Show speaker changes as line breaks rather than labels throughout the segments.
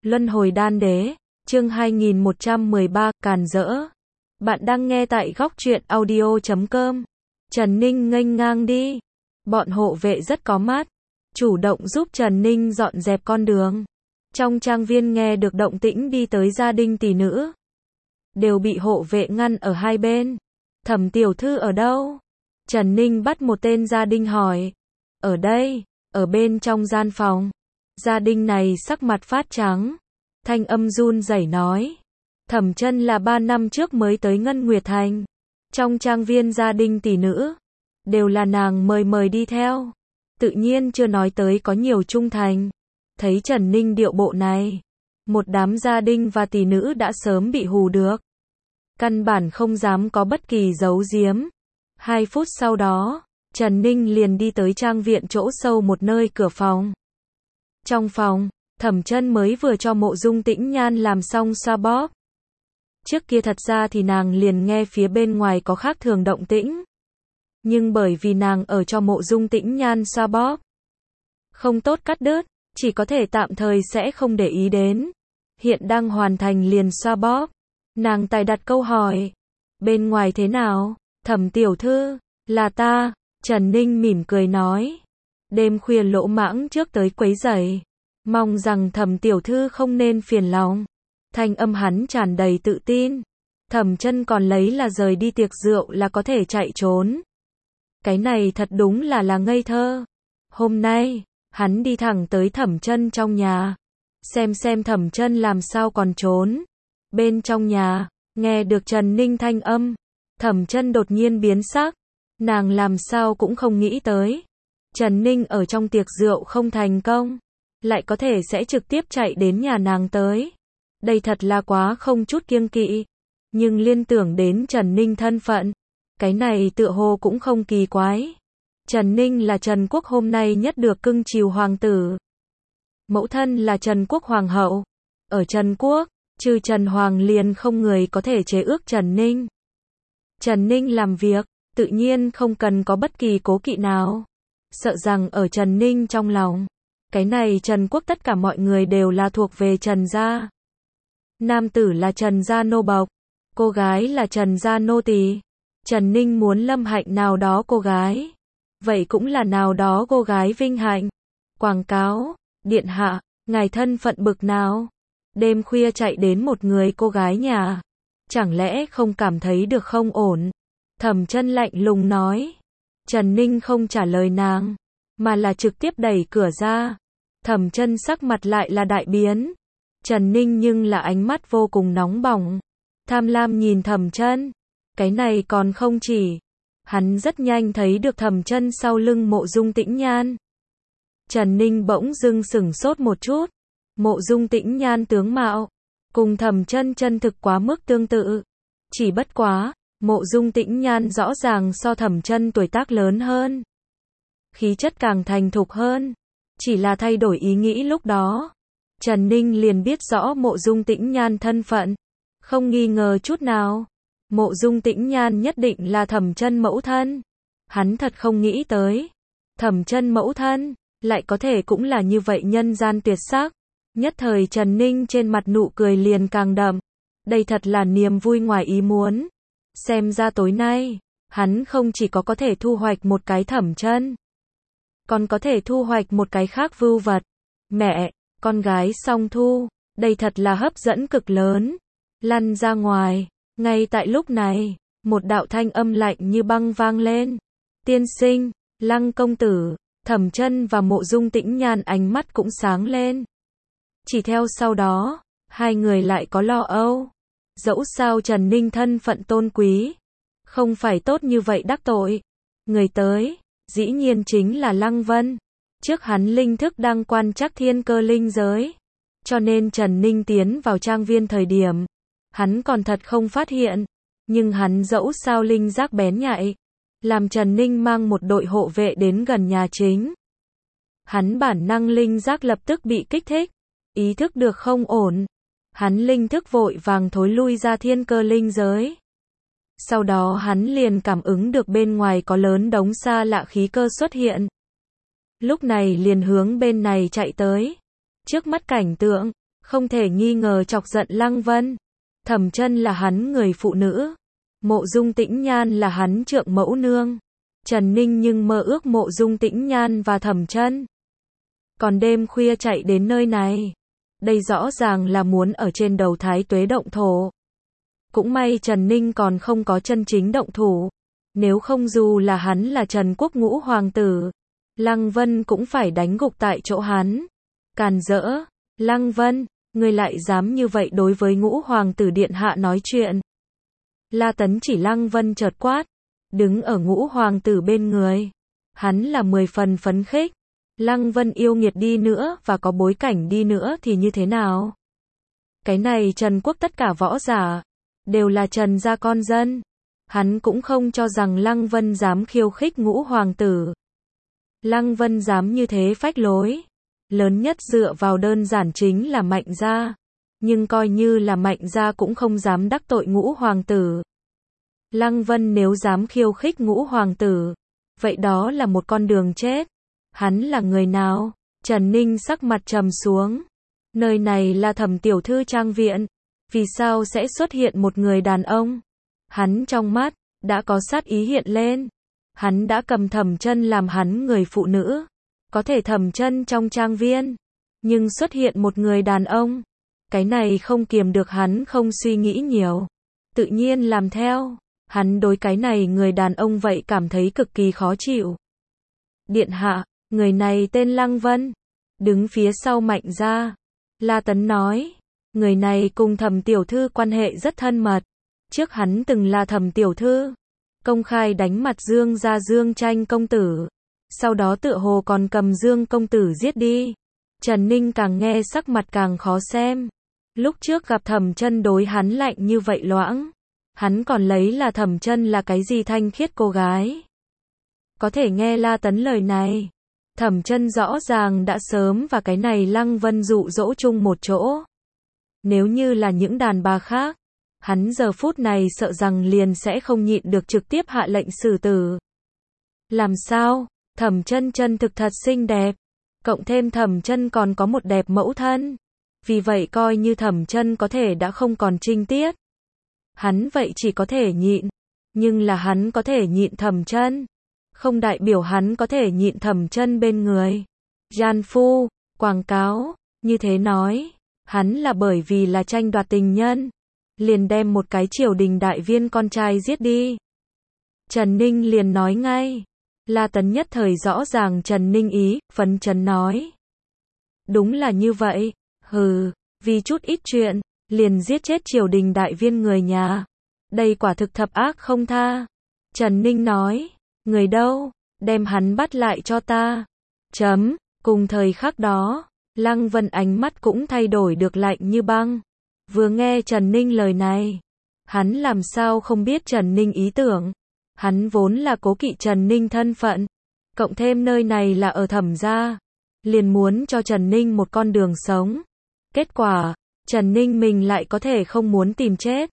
Luân hồi đan đế, chương 2113, càn rỡ. Bạn đang nghe tại góc truyện audio.com. Trần Ninh nghênh ngang đi. Bọn hộ vệ rất có mắt, chủ động giúp Trần Ninh dọn dẹp con đường. Trong trang viên nghe được động tĩnh đi tới gia đình tỷ nữ, đều bị hộ vệ ngăn ở hai bên. Thẩm tiểu thư ở đâu? Trần Ninh bắt một tên gia đình hỏi. Ở đây, ở bên trong gian phòng. Gia đình này sắc mặt phát trắng, thanh âm run rẩy nói. Thẩm Chân là 3 năm trước mới tới Ngân Nguyệt Thành. Trong trang viên gia đình tỷ nữ, đều là nàng mời đi theo. Tự nhiên chưa nói tới có nhiều trung thành. Thấy Trần Ninh điệu bộ này, một đám gia đình và tỷ nữ đã sớm bị hù được. Căn bản không dám có bất kỳ giấu giếm. 2 phút sau đó, Trần Ninh liền đi tới trang viện chỗ sâu một nơi cửa phòng. Trong phòng, Thẩm Chân mới vừa cho Mộ Dung Tĩnh Nhan làm xong xoa bóp. Trước kia thật ra thì nàng liền nghe phía bên ngoài có khác thường động tĩnh. Nhưng bởi vì nàng ở cho Mộ Dung Tĩnh Nhan xoa bóp, không tốt cắt đứt, chỉ có thể tạm thời sẽ không để ý đến. Hiện đang hoàn thành liền xoa bóp. Nàng tài đặt câu hỏi. Bên ngoài thế nào? Thẩm tiểu thư, là ta. Trần Ninh mỉm cười nói. Đêm khuya lỗ mãng trước tới quấy rầy, mong rằng Thẩm tiểu thư không nên phiền lòng. Thanh âm hắn tràn đầy tự tin. Thẩm Chân còn lấy là rời đi tiệc rượu là có thể chạy trốn. Cái này thật đúng là ngây thơ. Hôm nay, hắn đi thẳng tới Thẩm Chân trong nhà, xem Thẩm Chân làm sao còn trốn. Bên trong nhà, nghe được Trần Ninh thanh âm, Thẩm Chân đột nhiên biến sắc. Nàng làm sao cũng không nghĩ tới, Trần Ninh ở trong tiệc rượu không thành công, lại có thể sẽ trực tiếp chạy đến nhà nàng tới. Đây thật là quá không chút kiêng kỵ. Nhưng liên tưởng đến Trần Ninh thân phận, cái này tựa hồ cũng không kỳ quái. Trần Ninh là Trần Quốc hôm nay nhất được cưng chiều hoàng tử. Mẫu thân là Trần Quốc hoàng hậu. Ở Trần Quốc, trừ Trần Hoàng liền không người có thể chế ước Trần Ninh. Trần Ninh làm việc, tự nhiên không cần có bất kỳ cố kỵ nào. Sợ rằng ở Trần Ninh trong lòng, cái này Trần Quốc tất cả mọi người đều là thuộc về Trần gia. Nam tử là Trần gia nô bộc, cô gái là Trần gia nô tỳ. Trần Ninh muốn lâm hạnh nào đó cô gái, vậy cũng là nào đó cô gái vinh hạnh. Quảng cáo, điện hạ, ngài thân phận bực nào? Đêm khuya chạy đến một người cô gái nhà, chẳng lẽ không cảm thấy được không ổn? Thẩm Chân lạnh lùng nói. Trần Ninh không trả lời nàng, mà là trực tiếp đẩy cửa ra. Thẩm Chân sắc mặt lại là đại biến. Trần Ninh nhưng là ánh mắt vô cùng nóng bỏng, tham lam nhìn Thẩm Chân. Cái này còn không chỉ, hắn rất nhanh thấy được Thẩm Chân sau lưng Mộ Dung Tĩnh Nhan. Trần Ninh bỗng dưng sửng sốt một chút. Mộ Dung Tĩnh Nhan tướng mạo cùng Thẩm Chân chân thực quá mức tương tự. Chỉ bất quá, Mộ Dung Tĩnh Nhan rõ ràng so Thẩm Chân tuổi tác lớn hơn, khí chất càng thành thục hơn. Chỉ là thay đổi ý nghĩ lúc đó, Trần Ninh liền biết rõ Mộ Dung Tĩnh Nhan thân phận, không nghi ngờ chút nào. Mộ Dung Tĩnh Nhan nhất định là Thẩm Chân mẫu thân. Hắn thật không nghĩ tới, Thẩm Chân mẫu thân lại có thể cũng là như vậy nhân gian tuyệt sắc. Nhất thời Trần Ninh trên mặt nụ cười liền càng đậm. Đây thật là niềm vui ngoài ý muốn. Xem ra tối nay, hắn không chỉ có thể thu hoạch một cái Thẩm Chân, còn có thể thu hoạch một cái khác vưu vật. Mẹ, con gái song thu, đây thật là hấp dẫn cực lớn. Lăn ra ngoài. Ngay tại lúc này, một đạo thanh âm lạnh như băng vang lên. Tiên sinh, Lăng công tử. Thẩm Chân và Mộ Dung Tĩnh Nhan ánh mắt cũng sáng lên. Chỉ theo sau đó, hai người lại có lo âu. Dẫu sao Trần Ninh thân phận tôn quý, không phải tốt như vậy đắc tội. Người tới, dĩ nhiên chính là Lăng Vân. Trước hắn linh thức đang quan trắc thiên cơ linh giới, cho nên Trần Ninh tiến vào trang viên thời điểm, hắn còn thật không phát hiện. Nhưng hắn dẫu sao linh giác bén nhạy, làm Trần Ninh mang một đội hộ vệ đến gần nhà chính. Hắn bản năng linh giác lập tức bị kích thích, ý thức được không ổn. Hắn linh thức vội vàng thối lui ra thiên cơ linh giới. Sau đó hắn liền cảm ứng được bên ngoài có lớn đống xa lạ khí cơ xuất hiện. Lúc này liền hướng bên này chạy tới. Trước mắt cảnh tượng, không thể nghi ngờ chọc giận Lăng Vân. Thẩm Chân là hắn người phụ nữ, Mộ Dung Tĩnh Nhan là hắn trượng mẫu nương. Trần Ninh nhưng mơ ước Mộ Dung Tĩnh Nhan và Thẩm Chân. Còn đêm khuya chạy đến nơi này, đây rõ ràng là muốn ở trên đầu Thái Tuế động thổ. Cũng may Trần Ninh còn không có chân chính động thủ, nếu không dù là hắn là Trần Quốc Ngũ hoàng tử, Lăng Vân cũng phải đánh gục tại chỗ hắn. Càn rỡ, Lăng Vân, ngươi lại dám như vậy đối với Ngũ hoàng tử điện hạ nói chuyện. La Tấn chỉ Lăng Vân chợt quát, đứng ở Ngũ hoàng tử bên người, hắn là 10 phần phấn khích. Lăng Vân yêu nghiệt đi nữa và có bối cảnh đi nữa thì như thế nào? Cái này Trần Quốc tất cả võ giả đều là Trần gia con dân. Hắn cũng không cho rằng Lăng Vân dám khiêu khích Ngũ hoàng tử. Lăng Vân dám như thế phách lối, lớn nhất dựa vào đơn giản chính là Mạnh gia, nhưng coi như là Mạnh gia cũng không dám đắc tội Ngũ hoàng tử. Lăng Vân nếu dám khiêu khích Ngũ hoàng tử, vậy đó là một con đường chết. Hắn là người nào? Trần Ninh sắc mặt trầm xuống. Nơi này là Thẩm tiểu thư trang viện, vì sao sẽ xuất hiện một người đàn ông? Hắn trong mắt đã có sát ý hiện lên. Hắn đã cầm Thẩm Chân làm hắn người phụ nữ, có thể Thẩm Chân trong trang viên, nhưng xuất hiện một người đàn ông, cái này không kiềm được hắn không suy nghĩ nhiều, tự nhiên làm theo. Hắn đối cái này người đàn ông vậy cảm thấy cực kỳ khó chịu. Điện hạ, người này tên Lăng Vân, đứng phía sau Mạnh gia. La Tấn nói, người này cùng Thẩm tiểu thư quan hệ rất thân mật. Trước hắn từng là Thẩm tiểu thư, công khai đánh mặt Dương gia Dương Tranh công tử. Sau đó tựa hồ còn cầm Dương công tử giết đi. Trần Ninh càng nghe sắc mặt càng khó xem. Lúc trước gặp Thẩm Chân đối hắn lạnh như vậy loãng, hắn còn lấy là Thẩm Chân là cái gì thanh khiết cô gái. Có thể nghe La Tấn lời này, Thẩm Chân rõ ràng đã sớm và cái này Lăng Vân dụ dỗ chung một chỗ. Nếu như là những đàn bà khác, hắn giờ phút này sợ rằng liền sẽ không nhịn được trực tiếp hạ lệnh xử tử. Làm sao? Thẩm Chân chân thực thật xinh đẹp, cộng thêm Thẩm Chân còn có một đẹp mẫu thân. Vì vậy coi như Thẩm Chân có thể đã không còn trinh tiết, hắn vậy chỉ có thể nhịn. Nhưng là hắn có thể nhịn Thẩm Chân, không đại biểu hắn có thể nhịn Thẩm Chân bên người. Gian phu, quảng cáo, như thế nói, hắn là bởi vì là tranh đoạt tình nhân, liền đem một cái triều đình đại viên con trai giết đi. Trần Ninh liền nói ngay. La Tấn nhất thời rõ ràng Trần Ninh ý, phấn chấn nói. Đúng là như vậy, hừ, vì chút ít chuyện, liền giết chết triều đình đại viên người nhà. Đây quả thực thập ác không tha. Trần Ninh nói, người đâu, đem hắn bắt lại cho ta. Chấm, cùng thời khắc đó, Lăng Vân ánh mắt cũng thay đổi được lạnh như băng. Vừa nghe Trần Ninh lời này, hắn làm sao không biết Trần Ninh ý tưởng. Hắn vốn là cố kỵ Trần Ninh thân phận, cộng thêm nơi này là ở Thẩm gia, liền muốn cho Trần Ninh một con đường sống. Kết quả, Trần Ninh mình lại có thể không muốn tìm chết.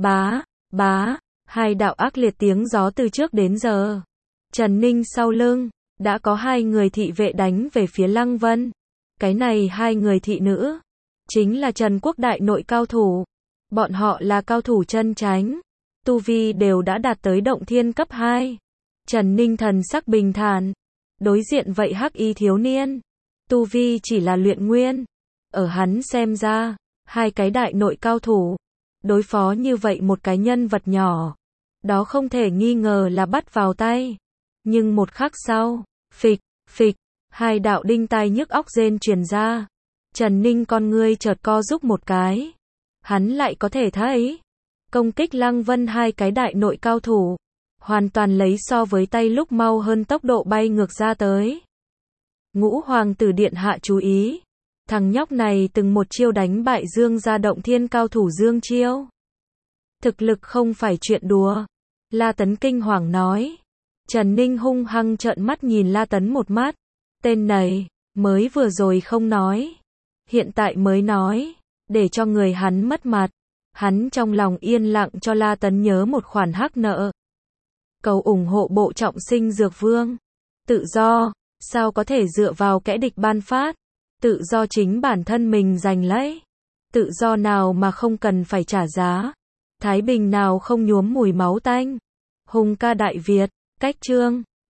Bá, hai đạo ác liệt tiếng gió từ trước đến giờ. Trần Ninh sau lưng, đã có hai người thị vệ đánh về phía Lăng Vân. Cái này hai người thị nữ, chính là Trần Quốc đại nội cao thủ. Bọn họ là cao thủ chân chánh, tu vi đều đã đạt tới động thiên cấp 2. Trần Ninh thần sắc bình thản, đối diện vậy hắc y thiếu niên, tu vi chỉ là luyện nguyên. Ở hắn xem ra, hai cái đại nội cao thủ, đối phó như vậy một cái nhân vật nhỏ, đó không thể nghi ngờ là bắt vào tay. Nhưng một khắc sau, phịch, hai đạo đinh tai nhức óc rên truyền ra. Trần Ninh con ngươi chợt co rúm một cái. Hắn lại có thể thấy, công kích Lăng Vân hai cái đại nội cao thủ, hoàn toàn lấy so với tay lúc mau hơn tốc độ bay ngược ra tới. Ngũ hoàng tử điện hạ chú ý, thằng nhóc này từng một chiêu đánh bại Dương gia động thiên cao thủ Dương Chiêu. Thực lực không phải chuyện đùa. La Tấn kinh hoàng nói. Trần Ninh hung hăng trợn mắt nhìn La Tấn một mắt. Tên này, mới vừa rồi không nói, hiện tại mới nói, để cho người hắn mất mặt. Hắn trong lòng yên lặng cho La Tấn nhớ một khoản hắc nợ. Cầu ủng hộ bộ trọng sinh dược vương. Tự do, sao có thể dựa vào kẻ địch ban phát. Tự do chính bản thân mình giành lấy. Tự do nào mà không cần phải trả giá? Thái bình nào không nhuốm mùi máu tanh? Hùng ca Đại Việt, cách chương